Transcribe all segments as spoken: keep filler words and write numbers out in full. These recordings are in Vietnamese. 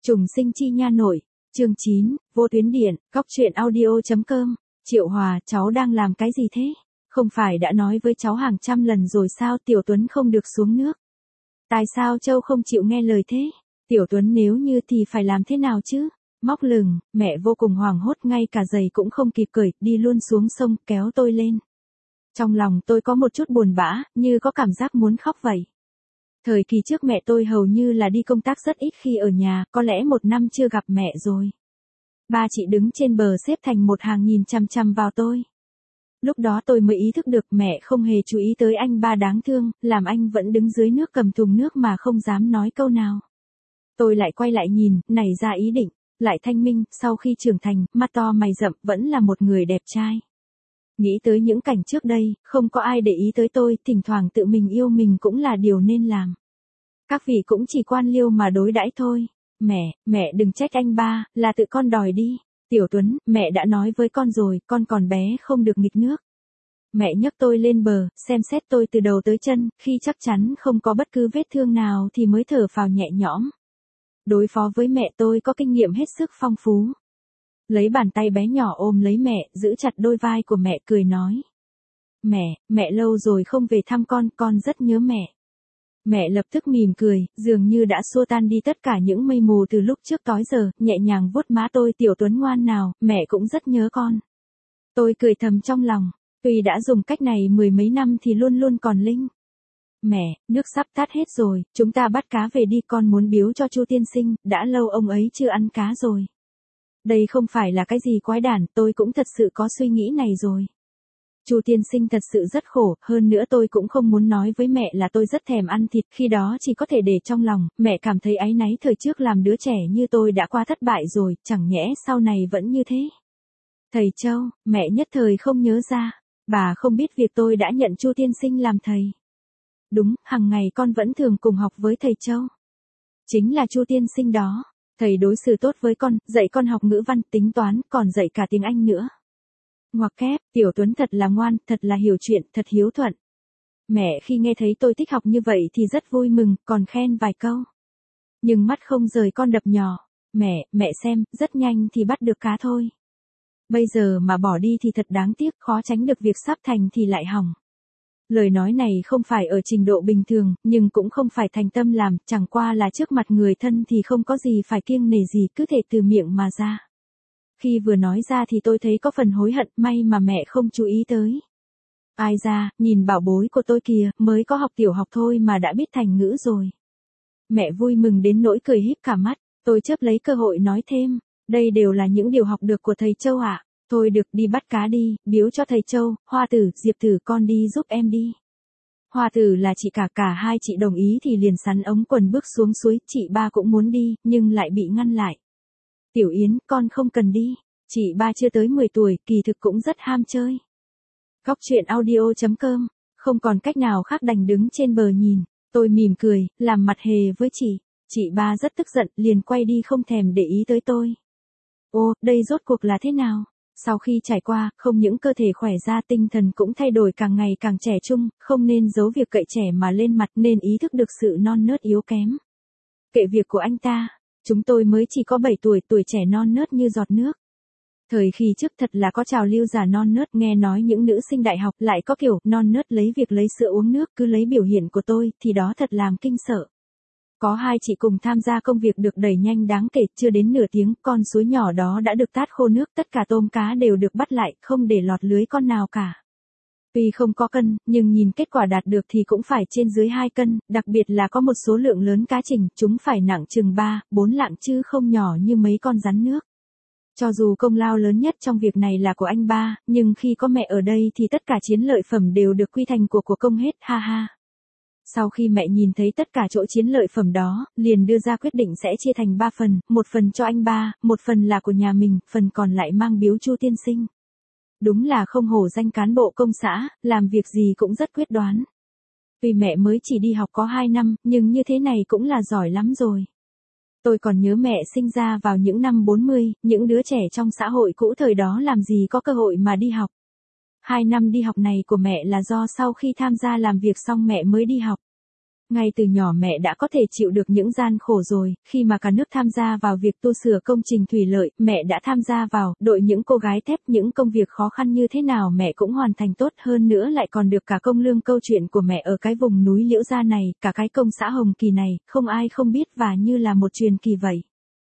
Trùng sinh chi nha nội, chương chín, vô tuyến điện, góc truyện audio.com, Triệu Hòa, cháu đang làm cái gì thế? Không phải đã nói với cháu hàng trăm lần rồi sao Tiểu Tuấn không được xuống nước? Tại sao Châu không chịu nghe lời thế? Tiểu Tuấn nếu như thì phải làm thế nào chứ? Móc lửng, mẹ vô cùng hoảng hốt ngay cả giày cũng không kịp cởi, đi luôn xuống sông kéo tôi lên. Trong lòng tôi có một chút buồn bã, như có cảm giác muốn khóc vậy. Thời kỳ trước mẹ tôi hầu như là đi công tác rất ít khi ở nhà, có lẽ một năm chưa gặp mẹ rồi. Ba chị đứng trên bờ xếp thành một hàng nhìn chằm chằm vào tôi. Lúc đó tôi mới ý thức được mẹ không hề chú ý tới anh ba đáng thương, làm anh vẫn đứng dưới nước cầm thùng nước mà không dám nói câu nào. Tôi lại quay lại nhìn, nảy ra ý định, lại thanh minh, sau khi trưởng thành, mắt to mày rậm, vẫn là một người đẹp trai. Nghĩ tới những cảnh trước đây, không có ai để ý tới tôi, thỉnh thoảng tự mình yêu mình cũng là điều nên làm. Các vị cũng chỉ quan liêu mà đối đãi thôi. Mẹ, mẹ đừng trách anh ba, là tự con đòi đi. Tiểu Tuấn, mẹ đã nói với con rồi, con còn bé không được nghịch nước. Mẹ nhấc tôi lên bờ, xem xét tôi từ đầu tới chân, khi chắc chắn không có bất cứ vết thương nào thì mới thở phào nhẹ nhõm. Đối phó với mẹ tôi có kinh nghiệm hết sức phong phú. Lấy bàn tay bé nhỏ ôm lấy mẹ, giữ chặt đôi vai của mẹ cười nói. Mẹ, mẹ lâu rồi không về thăm con, con rất nhớ mẹ. Mẹ lập tức mỉm cười, dường như đã xua tan đi tất cả những mây mù từ lúc trước tối giờ, nhẹ nhàng vuốt má tôi. Tiểu Tuấn ngoan nào, mẹ cũng rất nhớ con. Tôi cười thầm trong lòng, tuy đã dùng cách này mười mấy năm thì luôn luôn còn linh. Mẹ, nước sắp tắt hết rồi, chúng ta bắt cá về đi, con muốn biếu cho Chu tiên sinh, đã lâu ông ấy chưa ăn cá rồi. Đây không phải là cái gì quái đản, tôi cũng thật sự có suy nghĩ này rồi. Chu tiên sinh thật sự rất khổ, hơn nữa tôi cũng không muốn nói với mẹ là tôi rất thèm ăn thịt, khi đó chỉ có thể để trong lòng, mẹ cảm thấy áy náy thời trước làm đứa trẻ như tôi đã qua thất bại rồi, chẳng nhẽ sau này vẫn như thế. Thầy Châu, mẹ nhất thời không nhớ ra, bà không biết việc tôi đã nhận Chu tiên sinh làm thầy. Đúng, hàng ngày con vẫn thường cùng học với thầy Châu. Chính là Chu tiên sinh đó. Thầy đối xử tốt với con, dạy con học ngữ văn, tính toán, còn dạy cả tiếng Anh nữa. Ngoặc kép, Tiểu Tuấn thật là ngoan, thật là hiểu chuyện, thật hiếu thuận. Mẹ khi nghe thấy tôi thích học như vậy thì rất vui mừng, còn khen vài câu. Nhưng mắt không rời con đập nhỏ. Mẹ, mẹ xem, rất nhanh thì bắt được cá thôi. Bây giờ mà bỏ đi thì thật đáng tiếc, khó tránh được việc sắp thành thì lại hỏng. Lời nói này không phải ở trình độ bình thường, nhưng cũng không phải thành tâm làm, chẳng qua là trước mặt người thân thì không có gì phải kiêng nể gì, cứ thể từ miệng mà ra. Khi vừa nói ra thì tôi thấy có phần hối hận, may mà mẹ không chú ý tới. Ai ra, nhìn bảo bối của tôi kìa, mới có học tiểu học thôi mà đã biết thành ngữ rồi. Mẹ vui mừng đến nỗi cười híp cả mắt, tôi chớp lấy cơ hội nói thêm, đây đều là những điều học được của thầy Châu ạ. Thôi được, đi bắt cá đi, biếu cho thầy Châu. Hoa Tử, Diệp Tử, con đi giúp em đi. Hoa Tử là chị cả, cả hai chị đồng ý thì liền sắn ống quần bước xuống suối, chị ba cũng muốn đi, nhưng lại bị ngăn lại. Tiểu Yến, con không cần đi, chị ba chưa tới mười tuổi, kỳ thực cũng rất ham chơi. Góc truyện audio.com, không còn cách nào khác đành đứng trên bờ nhìn, tôi mỉm cười, làm mặt hề với chị, chị ba rất tức giận, liền quay đi không thèm để ý tới tôi. Ô, đây rốt cuộc là thế nào? Sau khi trải qua, không những cơ thể khỏe ra, tinh thần cũng thay đổi, càng ngày càng trẻ trung, không nên giấu việc cậy trẻ mà lên mặt, nên ý thức được sự non nớt yếu kém. Kệ việc của anh ta, chúng tôi mới chỉ có bảy tuổi, tuổi trẻ non nớt như giọt nước. Thời khi trước thật là có trào lưu giả non nớt, nghe nói những nữ sinh đại học lại có kiểu non nớt lấy việc lấy sữa uống nước, cứ lấy biểu hiện của tôi, thì đó thật làm kinh sợ. Có hai chị cùng tham gia công việc được đẩy nhanh đáng kể, chưa đến nửa tiếng, con suối nhỏ đó đã được tát khô nước, tất cả tôm cá đều được bắt lại, không để lọt lưới con nào cả. Tuy không có cân, nhưng nhìn kết quả đạt được thì cũng phải trên dưới hai cân, đặc biệt là có một số lượng lớn cá trình, chúng phải nặng chừng ba, bốn lạng chứ không nhỏ như mấy con rắn nước. Cho dù công lao lớn nhất trong việc này là của anh ba, nhưng khi có mẹ ở đây thì tất cả chiến lợi phẩm đều được quy thành của của công hết, ha ha. Sau khi mẹ nhìn thấy tất cả chỗ chiến lợi phẩm đó, liền đưa ra quyết định sẽ chia thành ba phần, một phần cho anh ba, một phần là của nhà mình, phần còn lại mang biếu Chu tiên sinh. Đúng là không hổ danh cán bộ công xã, làm việc gì cũng rất quyết đoán. Vì mẹ mới chỉ đi học có hai năm, nhưng như thế này cũng là giỏi lắm rồi. Tôi còn nhớ mẹ sinh ra vào những năm bốn mươi, những đứa trẻ trong xã hội cũ thời đó làm gì có cơ hội mà đi học. Hai năm đi học này của mẹ là do sau khi tham gia làm việc xong mẹ mới đi học. Ngay từ nhỏ mẹ đã có thể chịu được những gian khổ rồi, khi mà cả nước tham gia vào việc tu sửa công trình thủy lợi, mẹ đã tham gia vào, đội những cô gái thép, những công việc khó khăn như thế nào mẹ cũng hoàn thành tốt, hơn nữa lại còn được cả công lương. Câu chuyện của mẹ ở cái vùng núi Liễu Gia này, cả cái công xã Hồng Kỳ này, không ai không biết và như là một truyền kỳ vậy.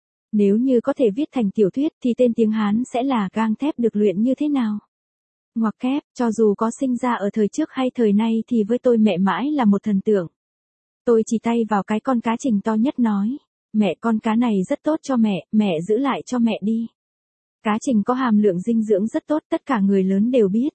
Nếu như có thể viết thành tiểu thuyết thì tên tiếng Hán sẽ là gang thép được luyện như thế nào? Ngoặc kép, cho dù có sinh ra ở thời trước hay thời nay thì với tôi mẹ mãi là một thần tượng. Tôi chỉ tay vào cái con cá Trình to nhất nói, mẹ con cá này rất tốt cho mẹ, mẹ giữ lại cho mẹ đi. Cá Trình có hàm lượng dinh dưỡng rất tốt, tất cả người lớn đều biết.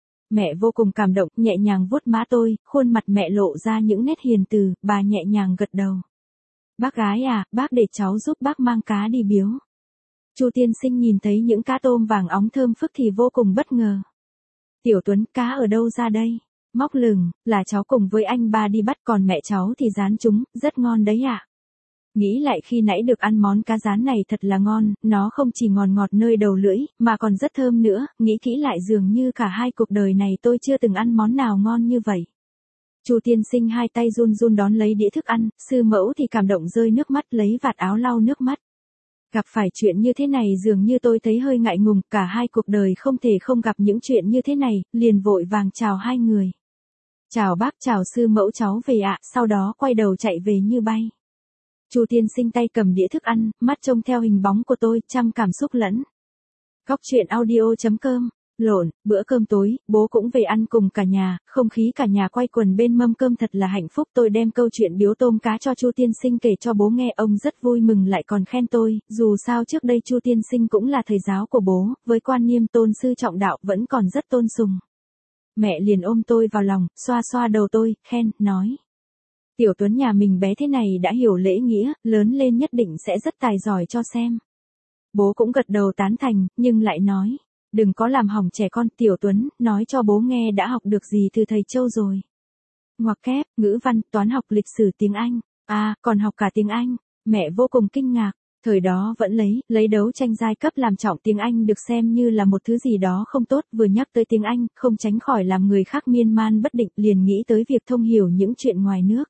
Mẹ vô cùng cảm động, nhẹ nhàng vuốt má tôi, khuôn mặt mẹ lộ ra những nét hiền từ, bà nhẹ nhàng gật đầu. Bác gái à, bác để cháu giúp bác mang cá đi biếu. Chu tiên sinh nhìn thấy những cá tôm vàng óng thơm phức thì vô cùng bất ngờ. Tiểu Tuấn, cá ở đâu ra đây? Móc lửng, là cháu cùng với anh ba đi bắt, còn mẹ cháu thì rán chúng, rất ngon đấy ạ. À? Nghĩ lại khi nãy được ăn món cá rán này thật là ngon, nó không chỉ ngon ngọt nơi đầu lưỡi, mà còn rất thơm nữa, nghĩ kỹ lại dường như cả hai cuộc đời này tôi chưa từng ăn món nào ngon như vậy. Chu tiên sinh hai tay run run đón lấy đĩa thức ăn, sư mẫu thì cảm động rơi nước mắt lấy vạt áo lau nước mắt. Gặp phải chuyện như thế này dường như tôi thấy hơi ngại ngùng, cả hai cuộc đời không thể không gặp những chuyện như thế này, liền vội vàng chào hai người. Chào bác, chào sư mẫu, cháu về ạ, sau đó quay đầu chạy về như bay. Chu tiên sinh tay cầm đĩa thức ăn, mắt trông theo hình bóng của tôi, trăm cảm xúc lẫn. Góc truyện audio chấm com. Lộn, bữa cơm tối, bố cũng về ăn cùng cả nhà, không khí cả nhà quay quần bên mâm cơm thật là hạnh phúc. Tôi đem câu chuyện biếu tôm cá cho Chu tiên sinh kể cho bố nghe, ông rất vui mừng lại còn khen tôi, dù sao trước đây Chu tiên sinh cũng là thầy giáo của bố, với quan niệm tôn sư trọng đạo vẫn còn rất tôn sùng. Mẹ liền ôm tôi vào lòng, xoa xoa đầu tôi, khen, nói. Tiểu Tuấn nhà mình bé thế này đã hiểu lễ nghĩa, lớn lên nhất định sẽ rất tài giỏi cho xem. Bố cũng gật đầu tán thành, nhưng lại nói. Đừng có làm hỏng trẻ con, Tiểu Tuấn, nói cho bố nghe đã học được gì từ thầy Châu rồi. Ngoặc kép, ngữ văn, toán học, lịch sử, tiếng Anh. À, còn học cả tiếng Anh. Mẹ vô cùng kinh ngạc. Thời đó vẫn lấy, lấy đấu tranh giai cấp làm trọng, tiếng Anh được xem như là một thứ gì đó không tốt, vừa nhắc tới tiếng Anh, không tránh khỏi làm người khác miên man bất định, liền nghĩ tới việc thông hiểu những chuyện ngoài nước.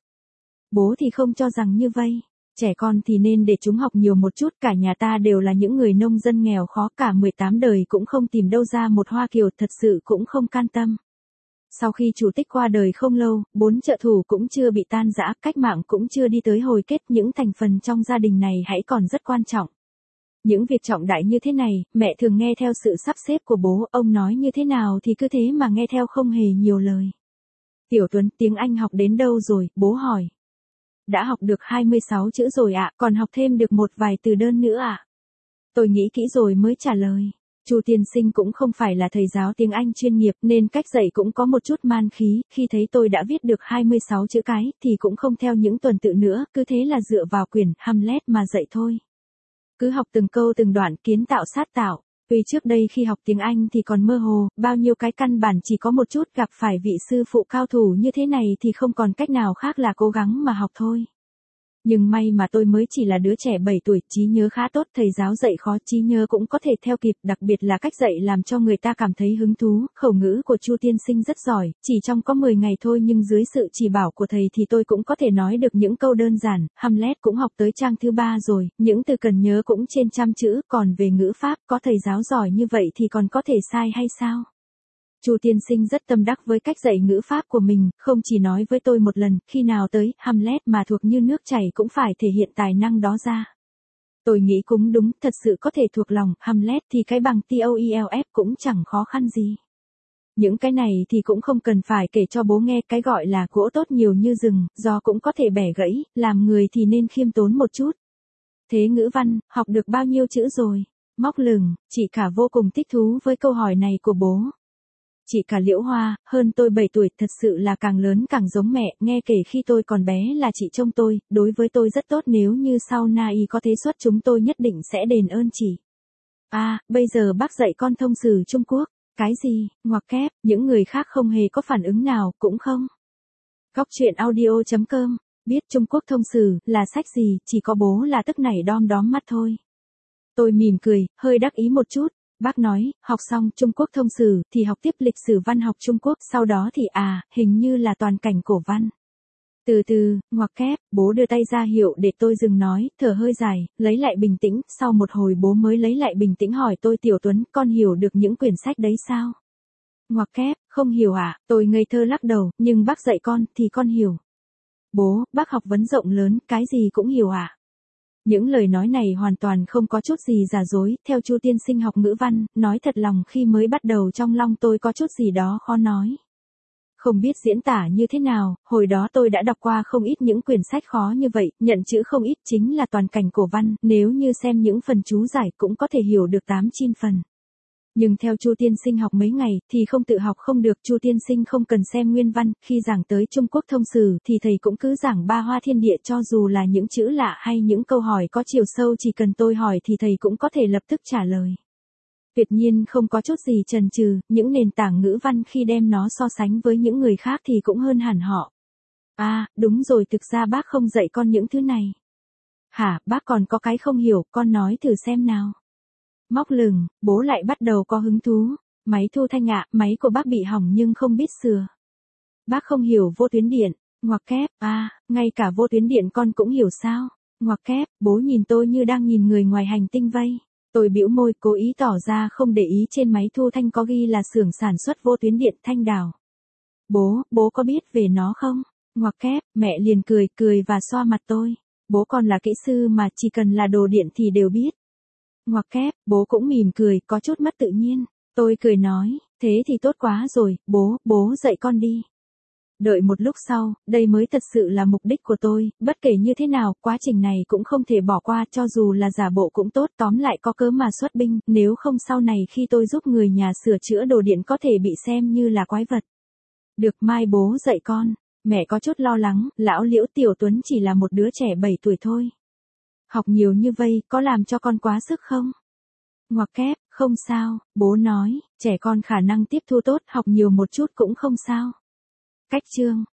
Bố thì không cho rằng như vậy. Trẻ con thì nên để chúng học nhiều một chút, cả nhà ta đều là những người nông dân nghèo khó, cả mười tám đời cũng không tìm đâu ra một Hoa Kiều, thật sự cũng không can tâm. Sau khi chủ tịch qua đời không lâu, bốn trợ thủ cũng chưa bị tan rã, cách mạng cũng chưa đi tới hồi kết, những thành phần trong gia đình này hãy còn rất quan trọng. Những việc trọng đại như thế này, mẹ thường nghe theo sự sắp xếp của bố, ông nói như thế nào thì cứ thế mà nghe theo, không hề nhiều lời. Tiểu Tuấn, tiếng Anh học đến đâu rồi, bố hỏi. Đã học được hai mươi sáu chữ rồi ạ, còn học thêm được một vài từ đơn nữa ạ. Tôi nghĩ kỹ rồi mới trả lời. Chu tiên sinh cũng không phải là thầy giáo tiếng Anh chuyên nghiệp nên cách dạy cũng có một chút man khí, khi thấy tôi đã viết được hai mươi sáu chữ cái thì cũng không theo những tuần tự nữa, cứ thế là dựa vào quyển Hamlet mà dạy thôi. Cứ học từng câu từng đoạn, kiến tạo sát tạo. Tuy trước đây khi học tiếng Anh thì còn mơ hồ, bao nhiêu cái căn bản chỉ có một chút, gặp phải vị sư phụ cao thủ như thế này thì không còn cách nào khác là cố gắng mà học thôi. Nhưng may mà tôi mới chỉ là đứa trẻ bảy tuổi, trí nhớ khá tốt, thầy giáo dạy khó, trí nhớ cũng có thể theo kịp, đặc biệt là cách dạy làm cho người ta cảm thấy hứng thú. Khẩu ngữ của Chu tiên sinh rất giỏi, chỉ trong có mười ngày thôi nhưng dưới sự chỉ bảo của thầy thì tôi cũng có thể nói được những câu đơn giản. Hamlet cũng học tới trang thứ ba rồi, những từ cần nhớ cũng trên trăm chữ, còn về ngữ pháp, có thầy giáo giỏi như vậy thì còn có thể sai hay sao? Chu tiên sinh rất tâm đắc với cách dạy ngữ pháp của mình, không chỉ nói với tôi một lần, khi nào tới Hamlet mà thuộc như nước chảy cũng phải thể hiện tài năng đó ra. Tôi nghĩ cũng đúng, thật sự có thể thuộc lòng Hamlet thì cái bằng TOEFL cũng chẳng khó khăn gì. Những cái này thì cũng không cần phải kể cho bố nghe, cái gọi là gỗ tốt nhiều như rừng, gió cũng có thể bẻ gãy, làm người thì nên khiêm tốn một chút. Thế ngữ văn, học được bao nhiêu chữ rồi? Móc lửng, chị cả vô cùng thích thú với câu hỏi này của bố. Chị cả Liễu Hoa, hơn tôi bảy tuổi, thật sự là càng lớn càng giống mẹ, nghe kể khi tôi còn bé là chị trông tôi, đối với tôi rất tốt, nếu như sau này có thế xuất chúng tôi nhất định sẽ đền ơn chị. À, bây giờ bác dạy con thông sử Trung Quốc, cái gì, ngoặc kép, những người khác không hề có phản ứng nào, cũng không. Góc truyện audio chấm com, biết Trung Quốc thông sử, là sách gì, chỉ có bố là tức nảy đom đóm mắt thôi. Tôi mỉm cười, hơi đắc ý một chút. Bác nói, học xong Trung Quốc thông sử, thì học tiếp lịch sử văn học Trung Quốc, sau đó thì à, hình như là toàn cảnh cổ văn. Từ từ, ngoặc kép, bố đưa tay ra hiệu để tôi dừng nói, thở hơi dài, lấy lại bình tĩnh, sau một hồi bố mới lấy lại bình tĩnh hỏi tôi Tiểu Tuấn, con hiểu được những quyển sách đấy sao? Ngoặc kép, không hiểu ạ, à? Tôi ngây thơ lắc đầu, nhưng bác dạy con, thì con hiểu. Bố, bác học vấn rộng lớn, cái gì cũng hiểu ạ. À? Những lời nói này hoàn toàn không có chút gì giả dối, theo Chu tiên sinh học ngữ văn, nói thật lòng khi mới bắt đầu trong lòng tôi có chút gì đó khó nói. Không biết diễn tả như thế nào, hồi đó tôi đã đọc qua không ít những quyển sách khó như vậy, nhận chữ không ít chính là toàn cảnh cổ văn, nếu như xem những phần chú giải cũng có thể hiểu được tám chín phần. Nhưng theo Chu tiên sinh học mấy ngày, thì không tự học không được, Chu tiên sinh không cần xem nguyên văn, khi giảng tới Trung Quốc thông sử thì thầy cũng cứ giảng ba hoa thiên địa, cho dù là những chữ lạ hay những câu hỏi có chiều sâu chỉ cần tôi hỏi thì thầy cũng có thể lập tức trả lời. Tuyệt nhiên không có chút gì chần chừ, những nền tảng ngữ văn khi đem nó so sánh với những người khác thì cũng hơn hẳn họ. À, đúng rồi, thực ra bác không dạy con những thứ này. Hả, bác còn có cái không hiểu, con nói thử xem nào. Móc lửng, bố lại bắt đầu có hứng thú. Máy thu thanh ạ, máy của bác bị hỏng nhưng không biết sửa. Bác không hiểu vô tuyến điện. Ngoặc kép, à, ngay cả vô tuyến điện con cũng hiểu sao? Ngoặc kép, bố nhìn tôi như đang nhìn người ngoài hành tinh vây. Tôi bĩu môi, cố ý tỏ ra không để ý trên máy thu thanh có ghi là xưởng sản xuất vô tuyến điện Thanh Đào. Bố, bố có biết về nó không? Ngoặc kép, mẹ liền cười, cười và xoa mặt tôi. Bố còn là kỹ sư mà, chỉ cần là đồ điện thì đều biết. Ngoặc kép, bố cũng mỉm cười, có chút mất tự nhiên. Tôi cười nói, thế thì tốt quá rồi, bố, bố dạy con đi. Đợi một lúc sau, đây mới thật sự là mục đích của tôi, bất kể như thế nào, quá trình này cũng không thể bỏ qua, cho dù là giả bộ cũng tốt, tóm lại có cớ mà xuất binh, nếu không sau này khi tôi giúp người nhà sửa chữa đồ điện có thể bị xem như là quái vật. Được, mai bố dạy con. Mẹ có chút lo lắng, lão Liễu, Tiểu Tuấn chỉ là một đứa trẻ bảy tuổi thôi. Học nhiều như vây, có làm cho con quá sức không? Ngoặc kép, không sao, bố nói, trẻ con khả năng tiếp thu tốt, học nhiều một chút cũng không sao. Cách chương